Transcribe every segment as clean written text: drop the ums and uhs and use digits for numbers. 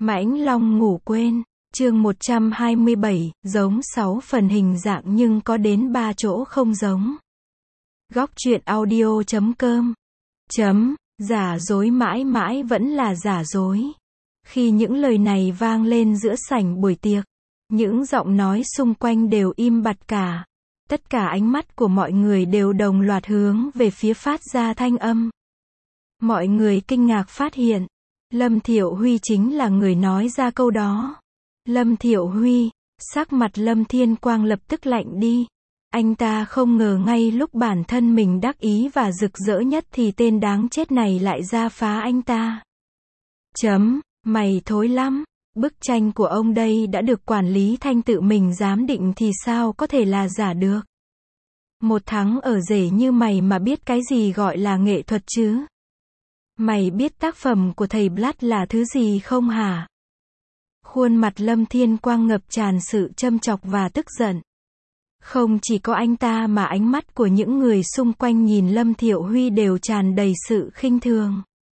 Mãnh Long ngủ quên, chương 127, giống 6 phần hình dạng nhưng có đến 3 chỗ không giống. Góc truyện audio.com Giả dối mãi mãi vẫn là giả dối. Khi những lời này vang lên giữa sảnh buổi tiệc, những giọng nói xung quanh đều im bặt cả. Tất cả ánh mắt của mọi người đều đồng loạt hướng về phía phát ra thanh âm. Mọi người kinh ngạc phát hiện, Lâm Thiệu Huy chính là người nói ra câu đó. Lâm Thiệu Huy, sắc mặt Lâm Thiên Quang lập tức lạnh đi. Anh ta không ngờ ngay lúc bản thân mình đắc ý và rực rỡ nhất thì tên đáng chết này lại ra phá anh ta. Mày thối lắm, bức tranh của ông đây đã được quản lý Thanh tự mình giám định thì sao có thể là giả được. Một thằng ở rể như mày mà biết cái gì gọi là nghệ thuật chứ? Mày biết tác phẩm của thầy Blatt là thứ gì không hả? Khuôn mặt Lâm Thiên Quang ngập tràn sự châm chọc và tức giận. Không chỉ có anh ta mà ánh mắt của những người xung quanh nhìn Lâm Thiệu Huy đều tràn đầy sự khinh thường.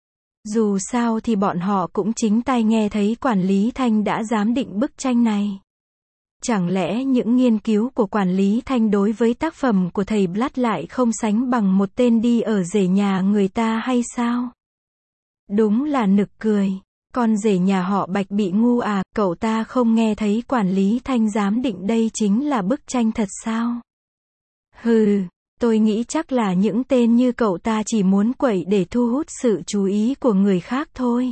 Dù sao thì bọn họ cũng chính tai nghe thấy quản lý Thanh đã giám định bức tranh này. Chẳng lẽ những nghiên cứu của quản lý Thanh đối với tác phẩm của thầy Blatt lại không sánh bằng một tên đi ở rể nhà người ta hay sao? Đúng là nực cười. Con rể nhà họ Bạch bị ngu à, cậu ta không nghe thấy quản lý Thanh giám định đây chính là bức tranh thật sao? Hừ, tôi nghĩ chắc là những tên như cậu ta chỉ muốn quậy để thu hút sự chú ý của người khác thôi.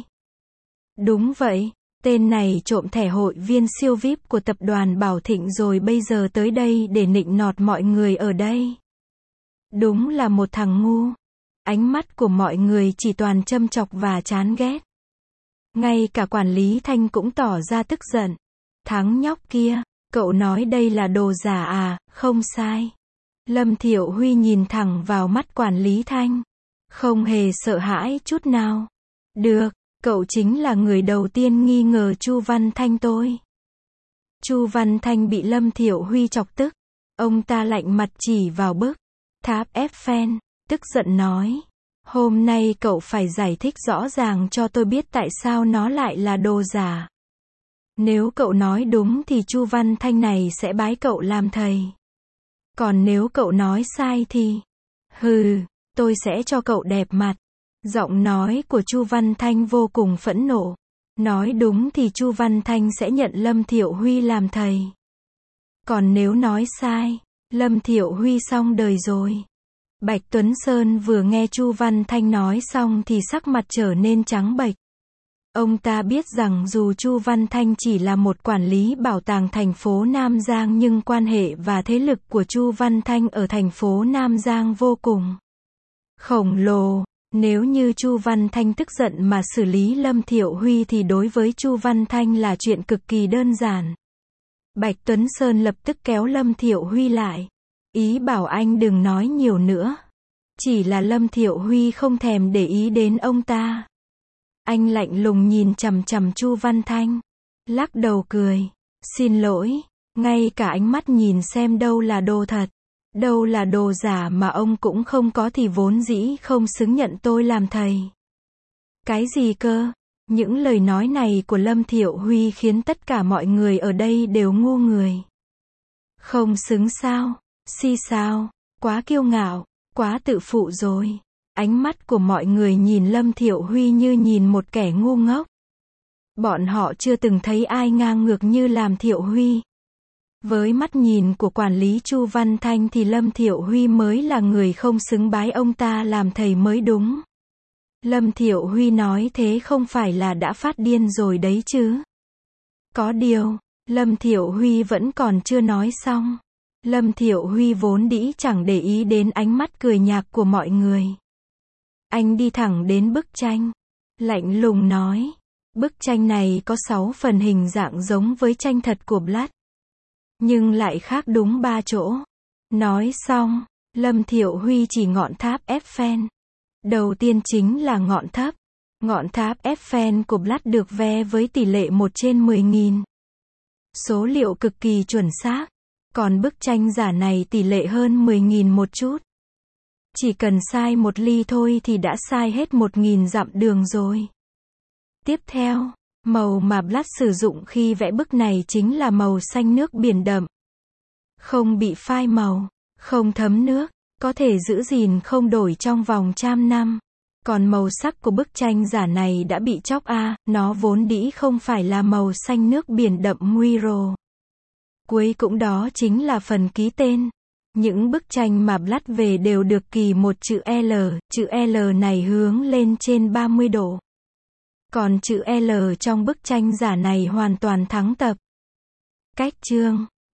Đúng vậy, tên này trộm thẻ hội viên siêu VIP của tập đoàn Bảo Thịnh rồi bây giờ tới đây để nịnh nọt mọi người ở đây. Đúng là một thằng ngu. Ánh mắt của mọi người chỉ toàn châm chọc và chán ghét. Ngay cả quản lý Thanh cũng tỏ ra tức giận. Thằng nhóc kia, cậu nói đây là đồ giả à? Không sai. Lâm Thiệu Huy nhìn thẳng vào mắt quản lý Thanh, không hề sợ hãi chút nào. Được, cậu chính là người đầu tiên nghi ngờ Chu Văn Thanh tôi. Chu Văn Thanh bị Lâm Thiệu Huy chọc tức. Ông ta lạnh mặt chỉ vào bức tháp Eiffel, tức giận nói. Hôm nay cậu phải giải thích rõ ràng cho tôi biết tại sao nó lại là đồ giả. Nếu cậu nói đúng thì Chu Văn Thanh này sẽ bái cậu làm thầy. Còn nếu cậu nói sai thì... Hừ, tôi sẽ cho cậu đẹp mặt. Giọng nói của Chu Văn Thanh vô cùng phẫn nộ. Nói đúng thì Chu Văn Thanh sẽ nhận Lâm Thiệu Huy làm thầy. Còn nếu nói sai, Lâm Thiệu Huy xong đời rồi. Bạch Tuấn Sơn vừa nghe Chu Văn Thanh nói xong thì sắc mặt trở nên trắng bệch. Ông ta biết rằng dù Chu Văn Thanh chỉ là một quản lý bảo tàng thành phố Nam Giang nhưng quan hệ và thế lực của Chu Văn Thanh ở thành phố Nam Giang vô cùng khổng lồ. Nếu như Chu Văn Thanh tức giận mà xử lý Lâm Thiệu Huy thì đối với Chu Văn Thanh là chuyện cực kỳ đơn giản. Bạch Tuấn Sơn lập tức kéo Lâm Thiệu Huy lại. Ý bảo anh đừng nói nhiều nữa. Chỉ là Lâm Thiệu Huy không thèm để ý đến ông ta. Anh lạnh lùng nhìn chằm chằm Chu Văn Thanh. Lắc đầu cười. Xin lỗi. Ngay cả ánh mắt nhìn xem đâu là đồ thật, đâu là đồ giả mà ông cũng không có thì vốn dĩ không xứng nhận tôi làm thầy. Cái gì cơ? Những lời nói này của Lâm Thiệu Huy khiến tất cả mọi người ở đây đều ngu người. Không xứng sao? Si sao? Quá kiêu ngạo, quá tự phụ rồi. Ánh mắt của mọi người nhìn Lâm Thiệu Huy như nhìn một kẻ ngu ngốc. Bọn họ chưa từng thấy ai ngang ngược như làm Thiệu Huy. Với mắt nhìn của quản lý Chu Văn Thanh thì Lâm Thiệu Huy mới là người không xứng bái ông ta làm thầy mới đúng. Lâm Thiệu Huy nói thế không phải là đã phát điên rồi đấy chứ. Có điều, Lâm Thiệu Huy vẫn còn chưa nói xong. Lâm Thiệu Huy vốn dĩ chẳng để ý đến ánh mắt cười nhạt của mọi người. Anh đi thẳng đến bức tranh, lạnh lùng nói, bức tranh này có 6 phần hình dạng giống với tranh thật của Blatt, nhưng lại khác đúng 3 chỗ. Nói xong, Lâm Thiệu Huy chỉ ngọn tháp Eiffel. Đầu tiên chính là ngọn thấp. Ngọn tháp Eiffel của Blatt được vẽ với tỷ lệ 1/10.000. Số liệu cực kỳ chuẩn xác. Còn bức tranh giả này tỷ lệ hơn 10.000 một chút. Chỉ cần sai 1 ly thôi thì đã sai hết 1.000 dặm đường rồi. Tiếp theo, Màu mà Blatt sử dụng khi vẽ bức này chính là màu xanh nước biển đậm. Không bị phai màu, không thấm nước, có thể giữ gìn không đổi trong vòng trăm năm. Còn màu sắc của bức tranh giả này đã bị chóc nó vốn dĩ không phải là màu xanh nước biển đậm Muiro. Cuối cũng đó chính là phần ký tên. Những bức tranh mà Blatt về đều được kì một chữ L này hướng lên trên 30 độ. Còn chữ L trong bức tranh giả này hoàn toàn thắng tập. Cách chương